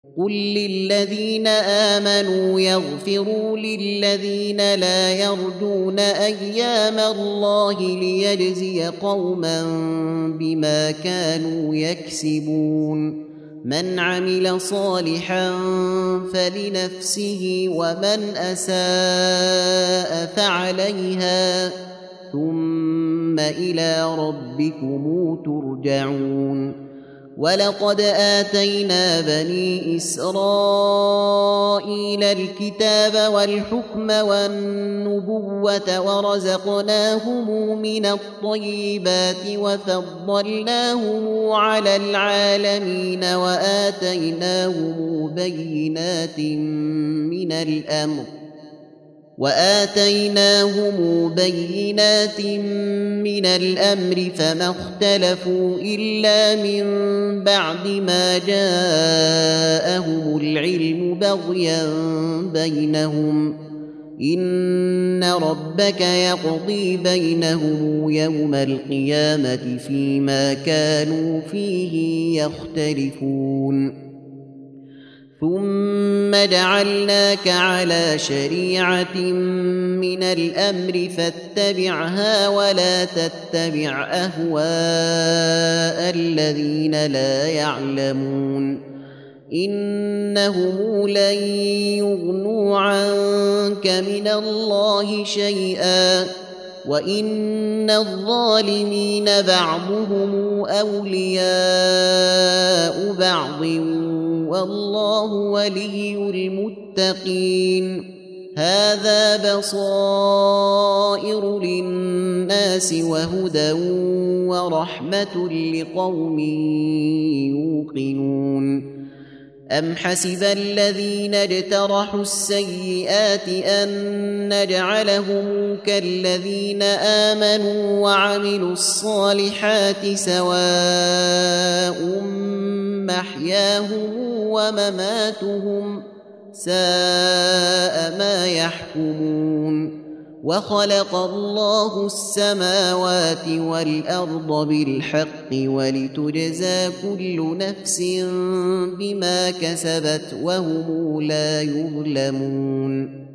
قل للذين آمنوا يغفروا للذين لا يرجون أيام الله ليجزي قوما بما كانوا يكسبون من عمل صالحا فلنفسه ومن أساء فعليها ثم إلى ربكم ترجعون ولقد آتينا بني إسرائيل الكتاب والحكم والنبوة ورزقناهم من الطيبات وفضلناهم على العالمين وآتيناهم بينات من الأمر فما اختلفوا إلا من بعد ما جاءهم العلم بغيا بينهم إن ربك يقضي بينهم يوم القيامة فيما كانوا فيه يختلفون ثم جعلناك على شريعة من الأمر فاتبعها ولا تتبع أهواء الذين لا يعلمون إنهم لن يغنوا عنك من الله شيئا وإن الظالمين بعضهم أولياء بعض والله ولي المتقين هذا بصائر للناس وهدى ورحمة لقوم يوقنون أم حسب الذين اجترحوا السيئات أن نجعلهم كالذين آمنوا وعملوا الصالحات سواء محياهم ومماتهم ساء ما يحكمون وخلق الله السماوات والأرض بالحق ولتجزى كل نفس بما كسبت وهم لا يظلمون